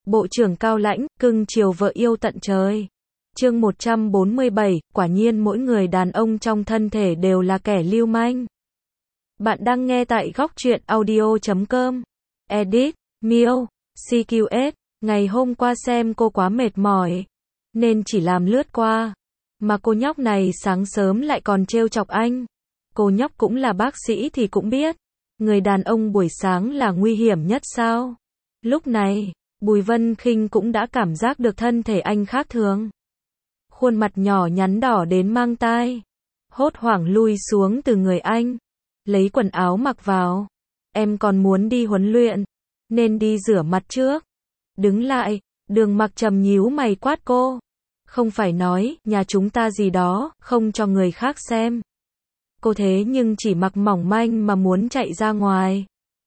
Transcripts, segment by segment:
Bộ trưởng cao lãnh, cưng chiều vợ yêu tận trời. Chương 147, quả nhiên mỗi người đàn ông trong thân thể đều là kẻ lưu manh. Bạn đang nghe tại góc truyện audio.com. Edit, Miêu, CQS. Ngày hôm qua xem cô quá mệt mỏi, nên chỉ làm lướt qua. Mà cô nhóc này sáng sớm lại còn trêu chọc anh. Cô nhóc cũng là bác sĩ thì cũng biết, người đàn ông buổi sáng là nguy hiểm nhất sao. Lúc này, Bùi Vân Khinh cũng đã cảm giác được thân thể anh khác thường. Khuôn mặt nhỏ nhắn đỏ đến mang tai. Hốt hoảng lui xuống từ người anh, lấy quần áo mặc vào. Em còn muốn đi huấn luyện, nên đi rửa mặt trước. Đứng lại, Đường Mặc Trầm nhíu mày quát cô. Không phải nói, nhà chúng ta gì đó, không cho người khác xem. Cô thế nhưng chỉ mặc mỏng manh mà muốn chạy ra ngoài.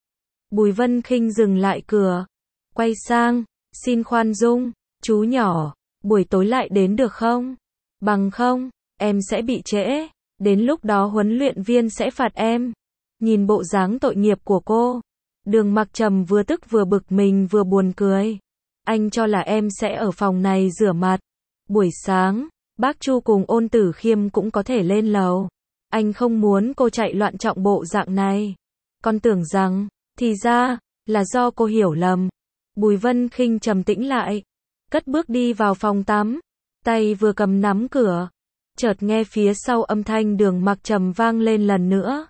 Bùi Vân Khinh dừng lại cửa, quay sang, xin khoan dung, chú nhỏ, buổi tối lại đến được không? Bằng không, em sẽ bị trễ, đến lúc đó huấn luyện viên sẽ phạt em. Nhìn bộ dáng tội nghiệp của cô, Đường Mặc Trầm vừa tức vừa bực mình vừa buồn cười. Anh cho là em sẽ ở phòng này rửa mặt. Buổi sáng, bác Chu cùng Ôn Tử Khiêm cũng có thể lên lầu. Anh không muốn cô chạy loạn trọng bộ dạng này. Con tưởng rằng, thì ra, là do cô hiểu lầm. Bùi Vân Khinh trầm tĩnh lại, cất bước đi vào phòng tắm, tay vừa cầm nắm cửa, chợt nghe phía sau âm thanh Đường Mặc Trầm vang lên lần nữa.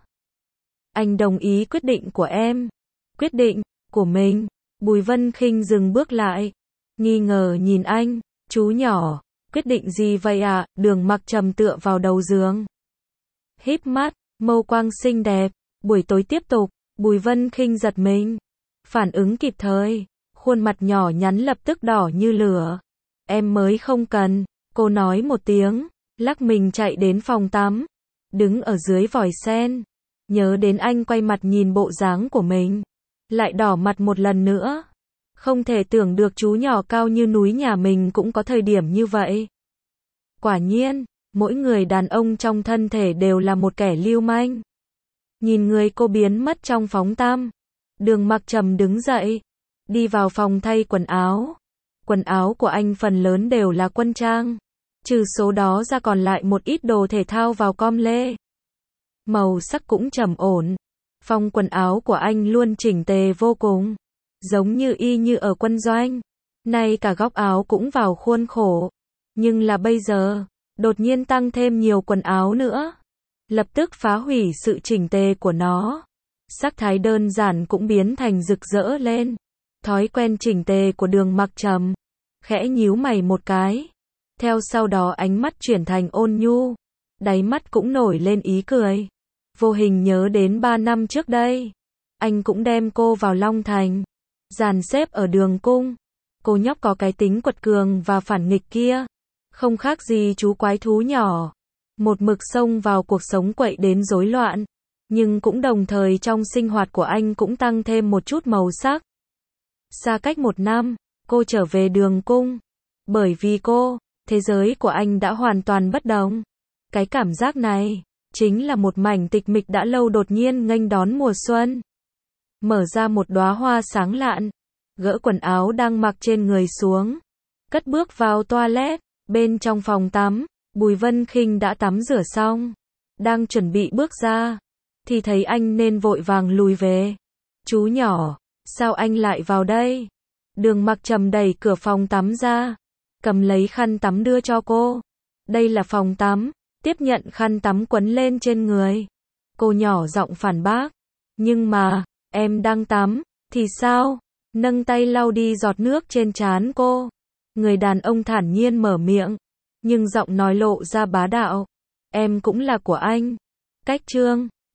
Anh đồng ý quyết định của em. Quyết định của mình. Bùi Vân Khinh dừng bước lại, nghi ngờ nhìn anh. Chú nhỏ, quyết định gì vậy ạ? Đường Mặc Trầm tựa vào đầu giường, híp mắt, mâu quang xinh đẹp. Buổi tối tiếp tục. Bùi Vân Khinh giật mình, phản ứng kịp thời, khuôn mặt nhỏ nhắn lập tức đỏ như lửa. Em mới không cần, cô nói một tiếng, lắc mình chạy đến phòng tắm, đứng ở dưới vòi sen, nhớ đến anh quay mặt nhìn bộ dáng của mình, lại đỏ mặt một lần nữa. Không thể tưởng được chú nhỏ cao như núi nhà mình cũng có thời điểm như vậy. Quả nhiên, mỗi người đàn ông trong thân thể đều là một kẻ lưu manh. Nhìn người cô biến mất trong phóng tăm, Đường Mặc Trầm đứng dậy, đi vào phòng thay quần áo. Quần áo của anh phần lớn đều là quân trang, trừ số đó ra còn lại một ít đồ thể thao vào com lê. Màu sắc cũng trầm ổn. Phong quần áo của anh luôn chỉnh tề vô cùng, giống như y như ở quân doanh. Nay cả góc áo cũng vào khuôn khổ. Nhưng là bây giờ, đột nhiên tăng thêm nhiều quần áo nữa, lập tức phá hủy sự chỉnh tề của nó. Sắc thái đơn giản cũng biến thành rực rỡ lên. Thói quen chỉnh tề của Đường Mặc Trầm, khẽ nhíu mày một cái. Theo sau đó ánh mắt chuyển thành ôn nhu, đáy mắt cũng nổi lên ý cười. Vô hình nhớ đến 3 năm trước đây, anh cũng đem cô vào Long Thành, dàn xếp ở Đường Cung. Cô nhóc có cái tính quật cường và phản nghịch kia, không khác gì chú quái thú nhỏ, một mực xông vào cuộc sống quậy đến rối loạn, nhưng cũng đồng thời trong sinh hoạt của anh cũng tăng thêm một chút màu sắc. Xa cách 1 năm, cô trở về Đường Cung. Bởi vì cô, thế giới của anh đã hoàn toàn bất đồng. Cái cảm giác này, chính là một mảnh tịch mịch đã lâu đột nhiên nghênh đón mùa xuân. Mở ra một đóa hoa sáng lạn, gỡ quần áo đang mặc trên người xuống, cất bước vào toilet. Bên trong phòng tắm, Bùi Vân Khinh đã tắm rửa xong, đang chuẩn bị bước ra, thì thấy anh nên vội vàng lùi về. Chú nhỏ, sao anh lại vào đây? Đường Mặc Trầm đẩy cửa phòng tắm ra, cầm lấy khăn tắm đưa cho cô. Đây là phòng tắm. Tiếp nhận khăn tắm quấn lên trên người, cô nhỏ giọng phản bác. Nhưng mà, em đang tắm, thì sao? Nâng tay lau đi giọt nước trên trán cô. Người đàn ông thản nhiên mở miệng, nhưng giọng nói lộ ra bá đạo. Em cũng là của anh. Cách chương